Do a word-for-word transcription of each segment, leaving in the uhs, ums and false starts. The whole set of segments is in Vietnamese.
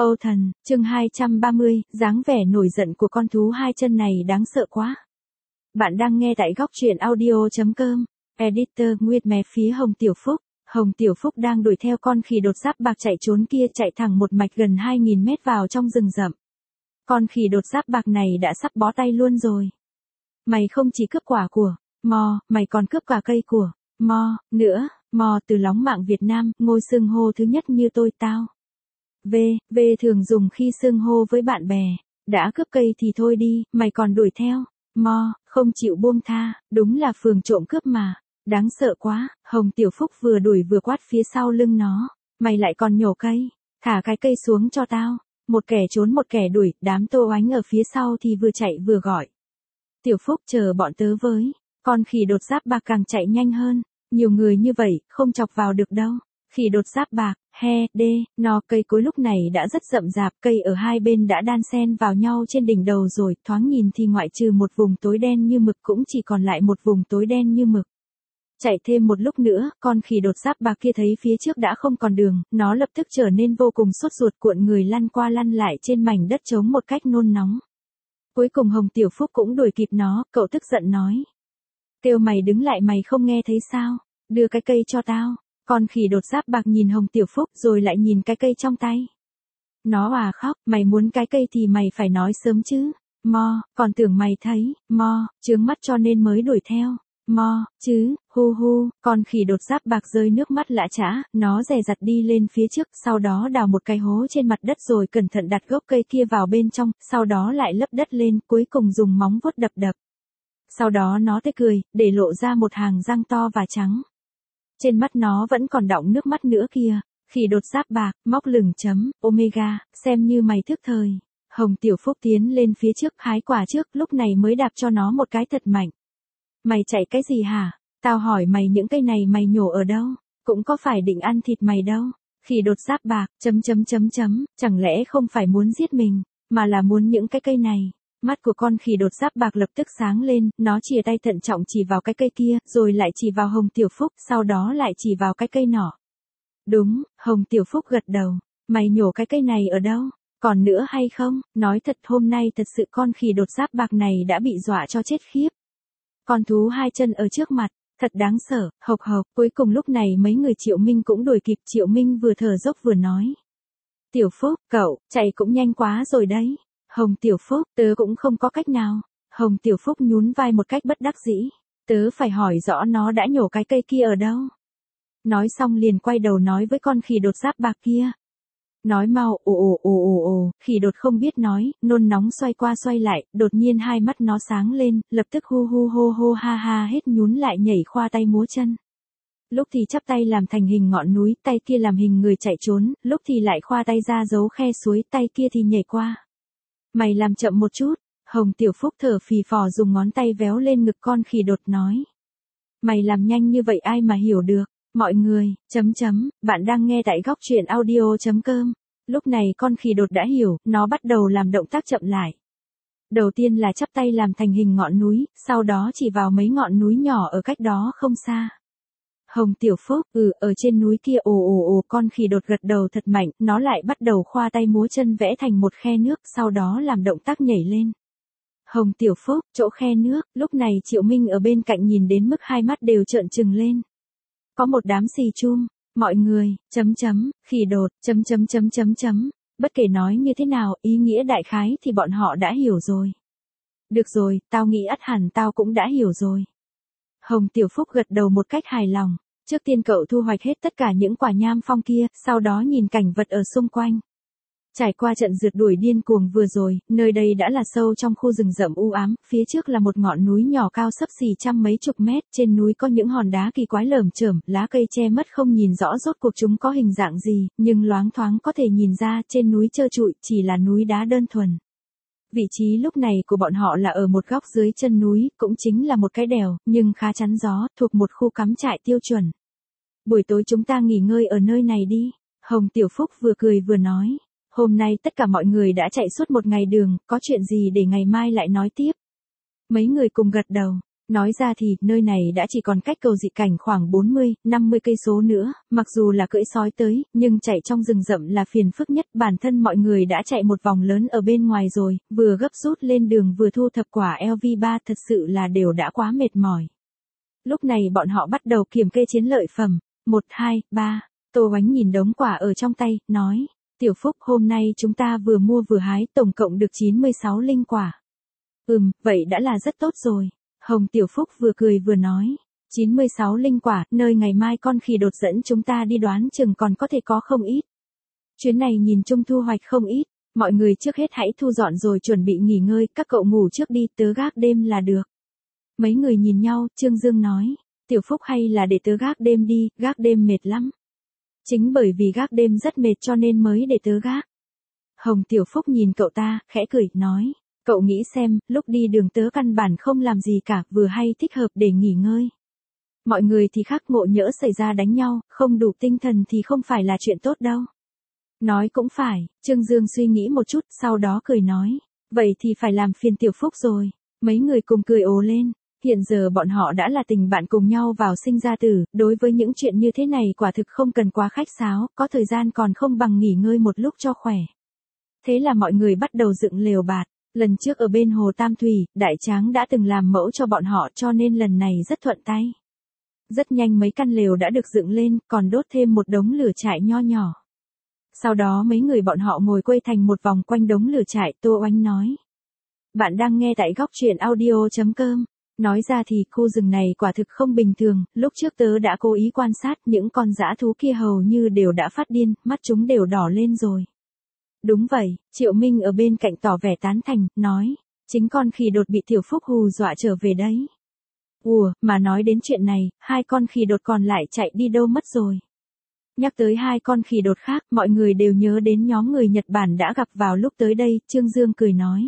Âu Thần, chương hai trăm ba mươi, dáng vẻ nổi giận của con thú hai chân này đáng sợ quá. Bạn đang nghe tại góc truyện audio chấm com, editor Nguyệt mé phía Hồng Tiểu Phúc. Hồng Tiểu Phúc đang đuổi theo con khỉ đột giáp bạc chạy trốn kia, chạy thẳng một mạch gần hai nghìn mét vào trong rừng rậm. Con khỉ đột giáp bạc này đã sắp bó tay luôn rồi. Mày không chỉ cướp quả của Mo, mày còn cướp cả cây của Mo nữa. Mo từ lóng mạng Việt Nam, ngôi xưng hô thứ nhất như tôi tao. V, V thường dùng khi xưng hô với bạn bè. Đã cướp cây thì thôi đi, mày còn đuổi theo. Mo, không chịu buông tha, đúng là phường trộm cướp mà. Đáng sợ quá. Hồng Tiểu Phúc vừa đuổi vừa quát phía sau lưng nó. Mày lại còn nhổ cây, thả cái cây xuống cho tao. Một kẻ trốn một kẻ đuổi, đám Tô Oánh ở phía sau thì vừa chạy vừa gọi. Tiểu Phúc chờ bọn tớ với. Con khỉ đột giáp bạc càng chạy nhanh hơn. Nhiều người như vậy, không chọc vào được đâu. Khỉ đột giáp bạc, he, đê, no, cây cối lúc này đã rất rậm rạp, cây ở hai bên đã đan xen vào nhau trên đỉnh đầu rồi, thoáng nhìn thì ngoại trừ một vùng tối đen như mực cũng chỉ còn lại một vùng tối đen như mực. Chạy thêm một lúc nữa, con khỉ đột giáp bạc kia thấy phía trước đã không còn đường, nó lập tức trở nên vô cùng sốt ruột, cuộn người lăn qua lăn lại trên mảnh đất trống một cách nôn nóng. Cuối cùng Hồng Tiểu Phúc cũng đuổi kịp nó, cậu tức giận nói. Kêu mày đứng lại mày không nghe thấy sao, đưa cái cây cho tao. Con khỉ đột giáp bạc nhìn Hồng Tiểu Phúc rồi lại nhìn cái cây trong tay. Nó à khóc, mày muốn cái cây thì mày phải nói sớm chứ. Mo, còn tưởng mày thấy, Mo, chướng mắt cho nên mới đuổi theo. Mo, chứ, hu hu, con khỉ đột giáp bạc rơi nước mắt lã chã, nó dè dặt đi lên phía trước, sau đó đào một cái hố trên mặt đất rồi cẩn thận đặt gốc cây kia vào bên trong, sau đó lại lấp đất lên, cuối cùng dùng móng vuốt đập đập. Sau đó nó tê cười, để lộ ra một hàng răng to và trắng. Trên mắt nó vẫn còn đọng nước mắt nữa kìa. Khỉ đột giáp bạc, móc lửng chấm, omega, xem như mày thức thời. Hồng Tiểu Phúc tiến lên phía trước hái quả trước, lúc này mới đạp cho nó một cái thật mạnh. Mày chạy cái gì hả? Tao hỏi mày những cây này mày nhổ ở đâu? Cũng có phải định ăn thịt mày đâu. Khỉ đột giáp bạc, chấm chấm chấm chấm, chẳng lẽ không phải muốn giết mình, mà là muốn những cái cây này. Mắt của con khỉ đột giáp bạc lập tức sáng lên, nó chìa tay thận trọng chỉ vào cái cây kia, rồi lại chỉ vào Hồng Tiểu Phúc, sau đó lại chỉ vào cái cây nọ. Đúng, Hồng Tiểu Phúc gật đầu. Mày nhổ cái cây này ở đâu? Còn nữa hay không? Nói thật hôm nay thật sự con khỉ đột giáp bạc này đã bị dọa cho chết khiếp. Con thú hai chân ở trước mặt, thật đáng sợ, hộc hộc. Cuối cùng lúc này mấy người Triệu Minh cũng đuổi kịp, Triệu Minh vừa thở dốc vừa nói. Tiểu Phúc, cậu, chạy cũng nhanh quá rồi đấy. Hồng Tiểu Phúc, tớ cũng không có cách nào. Hồng Tiểu Phúc nhún vai một cách bất đắc dĩ. Tớ phải hỏi rõ nó đã nhổ cái cây kia ở đâu. Nói xong liền quay đầu nói với con khỉ đột giáp bạc kia. Nói mau, ồ ồ ồ ồ ồ, khỉ đột không biết nói, nôn nóng xoay qua xoay lại, đột nhiên hai mắt nó sáng lên, lập tức hu hu hô hô ha ha hết nhún lại nhảy khoa tay múa chân. Lúc thì chắp tay làm thành hình ngọn núi, tay kia làm hình người chạy trốn, lúc thì lại khoa tay ra giấu khe suối, tay kia thì nhảy qua. Mày làm chậm một chút. Hồng Tiểu Phúc thở phì phò dùng ngón tay véo lên ngực con khỉ đột nói. Mày làm nhanh như vậy ai mà hiểu được. Mọi người, chấm chấm, bạn đang nghe tại góc truyện audio chấm com. Lúc này con khỉ đột đã hiểu, nó bắt đầu làm động tác chậm lại. Đầu tiên là chắp tay làm thành hình ngọn núi, sau đó chỉ vào mấy ngọn núi nhỏ ở cách đó không xa. Hồng Tiểu Phúc, ừ, ở trên núi kia ồ ồ ồ, con khỉ đột gật đầu thật mạnh, nó lại bắt đầu khoa tay múa chân vẽ thành một khe nước, sau đó làm động tác nhảy lên. Hồng Tiểu Phúc, chỗ khe nước, lúc này Triệu Minh ở bên cạnh nhìn đến mức hai mắt đều trợn trừng lên. Có một đám xì chum, mọi người, chấm chấm, khỉ đột, chấm chấm chấm chấm chấm, bất kể nói như thế nào, ý nghĩa đại khái thì bọn họ đã hiểu rồi. Được rồi, tao nghĩ ắt hẳn tao cũng đã hiểu rồi. Hồng Tiểu Phúc gật đầu một cách hài lòng. Trước tiên cậu thu hoạch hết tất cả những quả nham phong kia, sau đó nhìn cảnh vật ở xung quanh. Trải qua trận rượt đuổi điên cuồng vừa rồi, nơi đây đã là sâu trong khu rừng rậm u ám, phía trước là một ngọn núi nhỏ cao xấp xì trăm mấy chục mét, trên núi có những hòn đá kỳ quái lởm chởm, lá cây che mất không nhìn rõ rốt cuộc chúng có hình dạng gì, nhưng loáng thoáng có thể nhìn ra trên núi trơ trụi chỉ là núi đá đơn thuần. Vị trí lúc này của bọn họ là ở một góc dưới chân núi, cũng chính là một cái đèo, nhưng khá chắn gió, thuộc một khu cắm trại tiêu chuẩn. Buổi tối chúng ta nghỉ ngơi ở nơi này đi. Hồng Tiểu Phúc vừa cười vừa nói. Hôm nay tất cả mọi người đã chạy suốt một ngày đường, có chuyện gì để ngày mai lại nói tiếp. Mấy người cùng gật đầu. Nói ra thì, nơi này đã chỉ còn cách cầu Dị Cảnh khoảng bốn mươi, năm mươi cây số nữa, mặc dù là cưỡi sói tới, nhưng chạy trong rừng rậm là phiền phức nhất, bản thân mọi người đã chạy một vòng lớn ở bên ngoài rồi, vừa gấp rút lên đường vừa thu thập quả L V ba thật sự là đều đã quá mệt mỏi. Lúc này bọn họ bắt đầu kiểm kê chiến lợi phẩm, một, hai, ba, Tô Oánh nhìn đống quả ở trong tay, nói, Tiểu Phúc hôm nay chúng ta vừa mua vừa hái tổng cộng được chín mươi sáu linh quả. Ừm, vậy đã là rất tốt rồi. Hồng Tiểu Phúc vừa cười vừa nói, chín mươi sáu linh quả, nơi ngày mai con khỉ đột dẫn chúng ta đi đoán chừng còn có thể có không ít. Chuyến này nhìn chung thu hoạch không ít, mọi người trước hết hãy thu dọn rồi chuẩn bị nghỉ ngơi, các cậu ngủ trước đi, tớ gác đêm là được. Mấy người nhìn nhau, Trương Dương nói, Tiểu Phúc hay là để tớ gác đêm đi, gác đêm mệt lắm. Chính bởi vì gác đêm rất mệt cho nên mới để tớ gác. Hồng Tiểu Phúc nhìn cậu ta, khẽ cười, nói, cậu nghĩ xem, lúc đi đường tớ căn bản không làm gì cả, vừa hay thích hợp để nghỉ ngơi. Mọi người thì khác, ngộ nhỡ xảy ra đánh nhau, không đủ tinh thần thì không phải là chuyện tốt đâu. Nói cũng phải, Trương Dương suy nghĩ một chút, sau đó cười nói, vậy thì phải làm phiền Tiểu Phúc rồi. Mấy người cùng cười ồ lên. Hiện giờ bọn họ đã là tình bạn cùng nhau vào sinh ra tử, đối với những chuyện như thế này quả thực không cần quá khách sáo, có thời gian còn không bằng nghỉ ngơi một lúc cho khỏe. Thế là mọi người bắt đầu dựng lều bạt. Lần trước ở bên hồ Tam Thủy, Đại Tráng đã từng làm mẫu cho bọn họ cho nên lần này rất thuận tay. Rất nhanh mấy căn lều đã được dựng lên, còn đốt thêm một đống lửa trại nho nhỏ. Sau đó mấy người bọn họ ngồi quây thành một vòng quanh đống lửa trại, Tô Oánh nói. Bạn đang nghe tại góc truyện audio chấm com. Nói ra thì khu rừng này quả thực không bình thường, lúc trước tớ đã cố ý quan sát những con dã thú kia hầu như đều đã phát điên, mắt chúng đều đỏ lên rồi. Đúng vậy, Triệu Minh ở bên cạnh tỏ vẻ tán thành, nói, chính con khỉ đột bị Tiểu Phúc hù dọa trở về đấy. Ủa, mà nói đến chuyện này, hai con khỉ đột còn lại chạy đi đâu mất rồi. Nhắc tới hai con khỉ đột khác, mọi người đều nhớ đến nhóm người Nhật Bản đã gặp vào lúc tới đây, Trương Dương cười nói.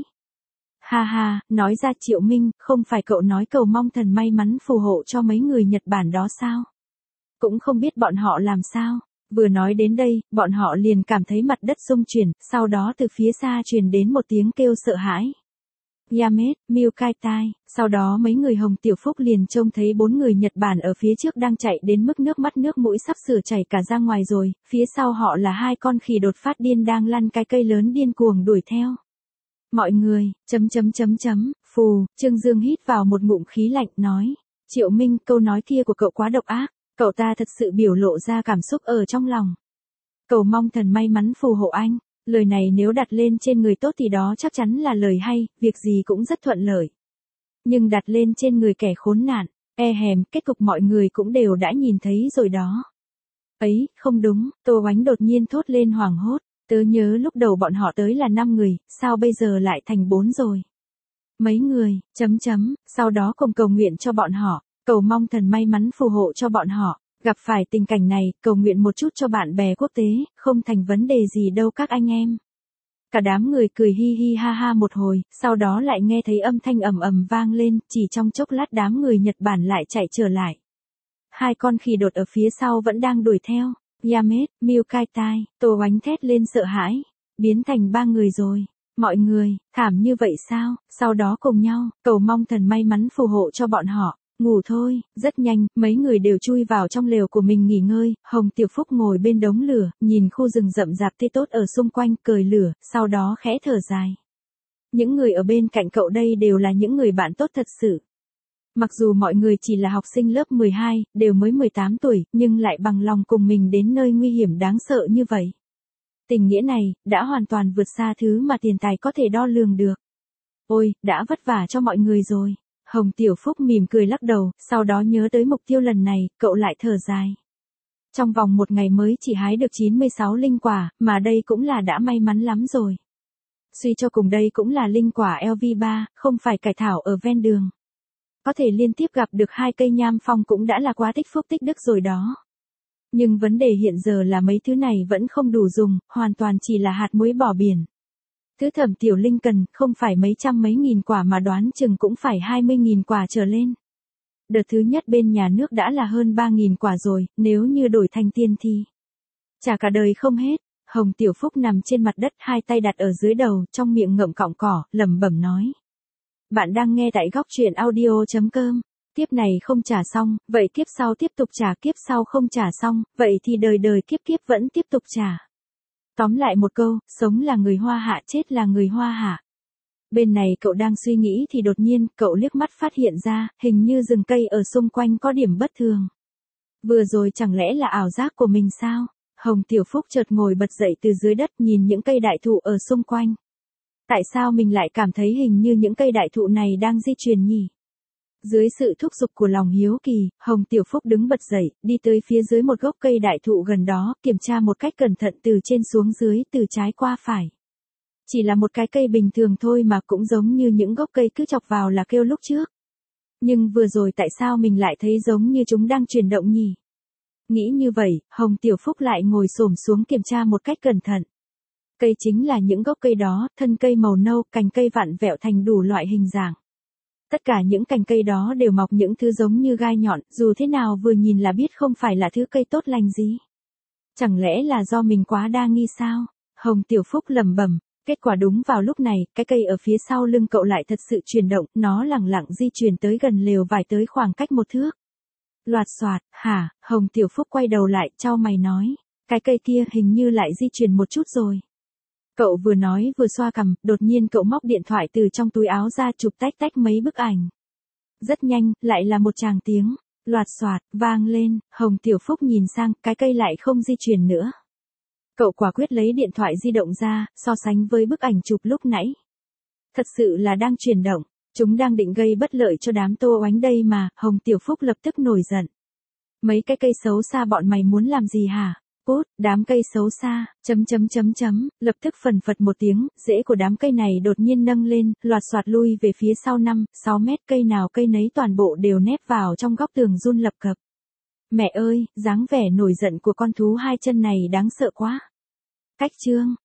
Ha ha, nói ra Triệu Minh, không phải cậu nói cầu mong thần may mắn phù hộ cho mấy người Nhật Bản đó sao? Cũng không biết bọn họ làm sao. Vừa nói đến đây, bọn họ liền cảm thấy mặt đất rung chuyển, sau đó từ phía xa truyền đến một tiếng kêu sợ hãi. Yamet, Miukaitai, sau đó mấy người Hồng Tiểu Phúc liền trông thấy bốn người Nhật Bản ở phía trước đang chạy đến mức nước mắt nước mũi sắp sửa chảy cả ra ngoài rồi, phía sau họ là hai con khỉ đột phát điên đang lăn cái cây lớn điên cuồng đuổi theo. Mọi người, chấm chấm chấm chấm, phù, Trương Dương hít vào một ngụm khí lạnh, nói, Triệu Minh, câu nói kia của cậu quá độc ác, cậu ta thật sự biểu lộ ra cảm xúc ở trong lòng. Cầu mong thần may mắn phù hộ anh, lời này nếu đặt lên trên người tốt thì đó chắc chắn là lời hay, việc gì cũng rất thuận lợi. Nhưng đặt lên trên người kẻ khốn nạn, e hèm, kết cục mọi người cũng đều đã nhìn thấy rồi đó. Ấy, không đúng, Tô Oánh đột nhiên thốt lên hoảng hốt. Tớ nhớ lúc đầu bọn họ tới là năm người, sao bây giờ lại thành bốn rồi? Mấy người, chấm chấm, sau đó cùng cầu nguyện cho bọn họ, cầu mong thần may mắn phù hộ cho bọn họ, gặp phải tình cảnh này, cầu nguyện một chút cho bạn bè quốc tế, không thành vấn đề gì đâu các anh em. Cả đám người cười hi hi ha ha một hồi, sau đó lại nghe thấy âm thanh ầm ầm vang lên, chỉ trong chốc lát đám người Nhật Bản lại chạy trở lại. Hai con khỉ đột ở phía sau vẫn đang đuổi theo. Yamet, Miukaitai, Tô Oánh thét lên sợ hãi, biến thành ba người rồi. Mọi người, thảm như vậy sao? Sau đó cùng nhau, cầu mong thần may mắn phù hộ cho bọn họ. Ngủ thôi, rất nhanh, mấy người đều chui vào trong lều của mình nghỉ ngơi. Hồng Tiểu Phúc ngồi bên đống lửa, nhìn khu rừng rậm rạp tươi tốt ở xung quanh, cười lửa, sau đó khẽ thở dài. Những người ở bên cạnh cậu đây đều là những người bạn tốt thật sự. Mặc dù mọi người chỉ là học sinh lớp mười hai, đều mới mười tám tuổi, nhưng lại bằng lòng cùng mình đến nơi nguy hiểm đáng sợ như vậy. Tình nghĩa này, đã hoàn toàn vượt xa thứ mà tiền tài có thể đo lường được. Ôi, đã vất vả cho mọi người rồi. Hồng Tiểu Phúc mỉm cười lắc đầu, sau đó nhớ tới mục tiêu lần này, cậu lại thở dài. Trong vòng một ngày mới chỉ hái được chín mươi sáu linh quả, mà đây cũng là đã may mắn lắm rồi. Suy cho cùng đây cũng là linh quả L V ba, không phải cải thảo ở ven đường. Có thể liên tiếp gặp được hai cây nham phong cũng đã là quá tích phúc tích đức rồi đó. Nhưng vấn đề hiện giờ là mấy thứ này vẫn không đủ dùng, hoàn toàn chỉ là hạt muối bỏ biển. Thứ Thẩm Tiểu Linh cần không phải mấy trăm mấy nghìn quả mà đoán chừng cũng phải hai mươi nghìn quả trở lên. Đợt thứ nhất bên nhà nước đã là hơn ba nghìn quả rồi, nếu như đổi thành tiền thì chả cả đời không hết. Hồng Tiểu Phúc nằm trên mặt đất, hai tay đặt ở dưới đầu, trong miệng ngậm cọng cỏ, lẩm bẩm nói. Bạn đang nghe tại góc truyện audio chấm com. Kiếp này không trả xong, vậy kiếp sau tiếp tục trả, kiếp sau không trả xong, vậy thì đời đời kiếp kiếp vẫn tiếp tục trả. Tóm lại một câu, sống là người Hoa Hạ, chết là người Hoa Hạ. Bên này cậu đang suy nghĩ thì đột nhiên, cậu liếc mắt phát hiện ra, hình như rừng cây ở xung quanh có điểm bất thường. Vừa rồi chẳng lẽ là ảo giác của mình sao? Hồng Tiểu Phúc chợt ngồi bật dậy từ dưới đất nhìn những cây đại thụ ở xung quanh. Tại sao mình lại cảm thấy hình như những cây đại thụ này đang di chuyển nhỉ? Dưới sự thúc giục của lòng hiếu kỳ, Hồng Tiểu Phúc đứng bật dậy, đi tới phía dưới một gốc cây đại thụ gần đó, kiểm tra một cách cẩn thận từ trên xuống dưới, từ trái qua phải. Chỉ là một cái cây bình thường thôi mà cũng giống như những gốc cây cứ chọc vào là kêu lúc trước. Nhưng vừa rồi tại sao mình lại thấy giống như chúng đang chuyển động nhỉ? Nghĩ như vậy, Hồng Tiểu Phúc lại ngồi xổm xuống kiểm tra một cách cẩn thận. Cây chính là những gốc cây đó, thân cây màu nâu, cành cây vặn vẹo thành đủ loại hình dạng. Tất cả những cành cây đó đều mọc những thứ giống như gai nhọn, dù thế nào vừa nhìn là biết không phải là thứ cây tốt lành gì. Chẳng lẽ là do mình quá đa nghi sao? Hồng Tiểu Phúc lẩm bẩm. Kết quả đúng vào lúc này, cái cây ở phía sau lưng cậu lại thật sự chuyển động, nó lẳng lặng di chuyển tới gần lều vải tới khoảng cách một thước. Loạt xoạt, hả? Hồng Tiểu Phúc quay đầu lại, chau mày nói. Cái cây kia hình như lại di chuyển một chút rồi. Cậu vừa nói vừa xoa cằm, đột nhiên cậu móc điện thoại từ trong túi áo ra chụp tách tách mấy bức ảnh. Rất nhanh, lại là một tràng tiếng, loạt xoạt, vang lên, Hồng Tiểu Phúc nhìn sang, cái cây lại không di chuyển nữa. Cậu quả quyết lấy điện thoại di động ra, so sánh với bức ảnh chụp lúc nãy. Thật sự là đang chuyển động, chúng đang định gây bất lợi cho đám Tô Oánh đây mà, Hồng Tiểu Phúc lập tức nổi giận. Mấy cái cây xấu xa bọn mày muốn làm gì hả? Cút, đám cây xấu xa, chấm chấm chấm chấm, lập tức phần phật một tiếng, rễ của đám cây này đột nhiên nâng lên, loạt xoạt lui về phía sau năm, sáu mét, cây nào cây nấy toàn bộ đều nép vào trong góc tường run lập cập. Mẹ ơi, dáng vẻ nổi giận của con thú hai chân này đáng sợ quá. Cách chương